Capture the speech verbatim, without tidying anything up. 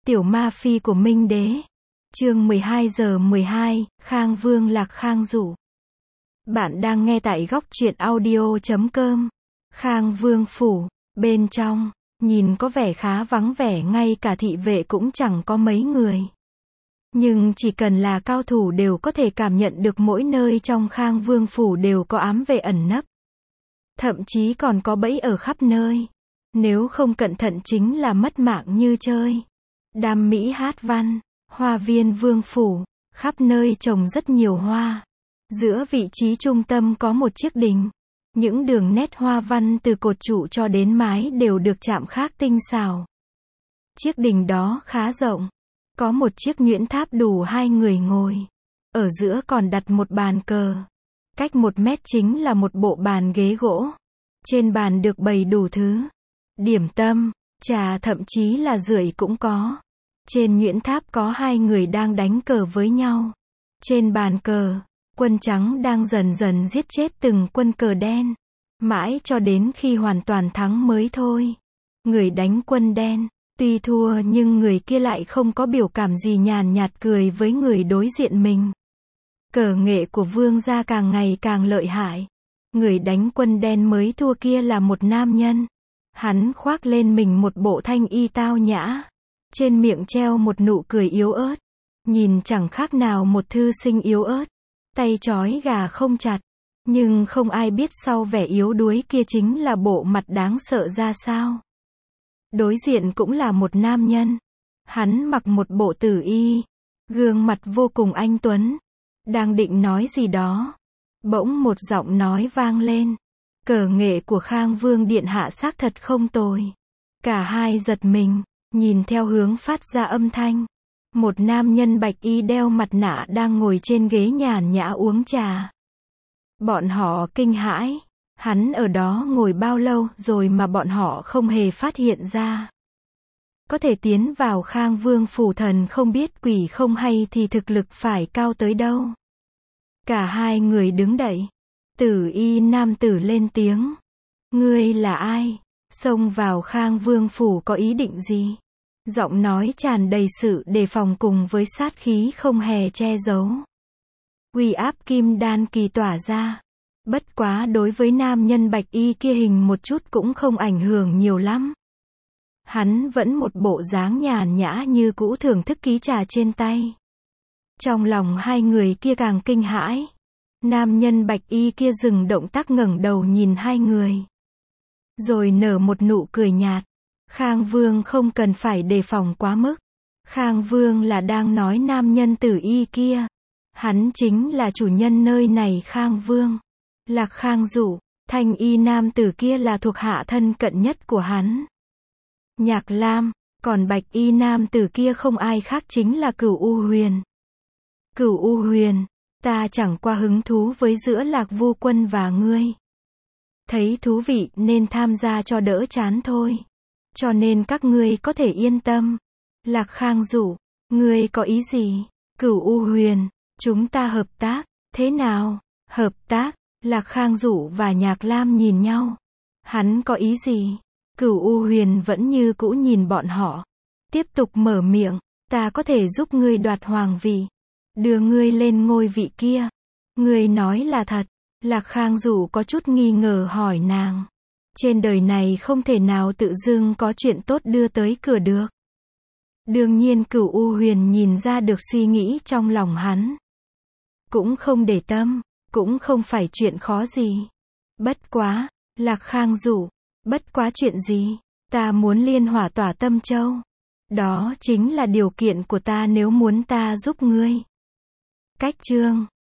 Tiểu ma phi của Minh Đế. Chương mười hai giờ mười hai, Khang Vương Lạc Khang Dụ. Bạn đang nghe tại góc truyện audio chấm com. Khang Vương phủ, bên trong, nhìn có vẻ khá vắng vẻ, ngay cả thị vệ cũng chẳng có mấy người. Nhưng chỉ cần là cao thủ đều có thể cảm nhận được mỗi nơi trong Khang Vương phủ đều có ám vệ ẩn nấp. Thậm chí còn có bẫy ở khắp nơi. Nếu không cẩn thận chính là mất mạng như chơi. Đam mỹ hát văn, hoa viên vương phủ, khắp nơi trồng rất nhiều hoa. Giữa vị trí trung tâm có một chiếc đình. Những đường nét hoa văn từ cột trụ cho đến mái đều được chạm khắc tinh xảo. Chiếc đình đó khá rộng. Có một chiếc nhuyễn tháp đủ hai người ngồi. Ở giữa còn đặt một bàn cờ. Cách một mét chính là một bộ bàn ghế gỗ. Trên bàn được bày đủ thứ. Điểm tâm, trà, thậm chí là rưởi cũng có. Trên nhuyễn tháp có hai người đang đánh cờ với nhau. Trên bàn cờ, quân trắng đang dần dần giết chết từng quân cờ đen. Mãi cho đến khi hoàn toàn thắng mới thôi. Người đánh quân đen, tuy thua nhưng người kia lại không có biểu cảm gì, nhàn nhạt cười với người đối diện mình. Cờ nghệ của vương gia càng ngày càng lợi hại. Người đánh quân đen mới thua kia là một nam nhân. Hắn khoác lên mình một bộ thanh y tao nhã. Trên miệng treo một nụ cười yếu ớt. Nhìn chẳng khác nào một thư sinh yếu ớt. Tay trói gà không chặt. Nhưng không ai biết sau vẻ yếu đuối kia chính là bộ mặt đáng sợ ra sao. Đối diện cũng là một nam nhân. Hắn mặc một bộ tử y. Gương mặt vô cùng anh tuấn. Đang định nói gì đó. Bỗng một giọng nói vang lên. Cờ nghệ của Khang Vương điện hạ xác thật không tồi. Cả hai giật mình, nhìn theo hướng phát ra âm thanh. Một nam nhân bạch y đeo mặt nạ đang ngồi trên ghế nhàn nhã uống trà. Bọn họ kinh hãi. Hắn ở đó ngồi bao lâu rồi mà bọn họ không hề phát hiện ra. Có thể tiến vào Khang Vương phủ, thần không biết quỷ không hay thì thực lực phải cao tới đâu. Cả hai người đứng dậy. Tử y nam tử lên tiếng. Ngươi là ai? Xông vào Khang Vương phủ có ý định gì? Giọng nói tràn đầy sự đề phòng cùng với sát khí không hề che giấu. Uy áp kim đan kỳ tỏa ra. Bất quá đối với nam nhân bạch y kia hình một chút cũng không ảnh hưởng nhiều lắm. Hắn vẫn một bộ dáng nhàn nhã như cũ, thưởng thức ký trà trên tay. Trong lòng hai người kia càng kinh hãi. Nam nhân bạch y kia dừng động tác, ngẩng đầu nhìn hai người. Rồi nở một nụ cười nhạt. Khang Vương không cần phải đề phòng quá mức. Khang Vương là đang nói nam nhân tử y kia. Hắn chính là chủ nhân nơi này. Khang Vương Lạc Khang Dụ. Thanh y nam tử kia là thuộc hạ thân cận nhất của hắn, Nhạc Lam. Còn bạch y nam tử kia không ai khác chính là Cửu U Huyền. Cửu U Huyền, ta chẳng qua hứng thú với giữa Lạc Vu Quân và ngươi. Thấy thú vị nên tham gia cho đỡ chán thôi. Cho nên các ngươi có thể yên tâm. Lạc Khang Dụ, ngươi có ý gì? Cửu U Huyền, chúng ta hợp tác, thế nào? Hợp tác? Lạc Khang Dụ và Nhạc Lam nhìn nhau. Hắn có ý gì? Cửu U Huyền vẫn như cũ nhìn bọn họ. Tiếp tục mở miệng, ta có thể giúp ngươi đoạt hoàng vị. Đưa ngươi lên ngôi vị kia. Ngươi nói là thật? Lạc Khang Dụ có chút nghi ngờ hỏi nàng. Trên đời này không thể nào tự dưng có chuyện tốt đưa tới cửa được. Đương nhiên Cửu U Huyền nhìn ra được suy nghĩ trong lòng hắn. Cũng không để tâm, cũng không phải chuyện khó gì. Bất quá, Lạc Khang Dụ, bất quá chuyện gì? Ta muốn liên hỏa tỏa Tâm Châu. Đó chính là điều kiện của ta nếu muốn ta giúp ngươi. Cách chương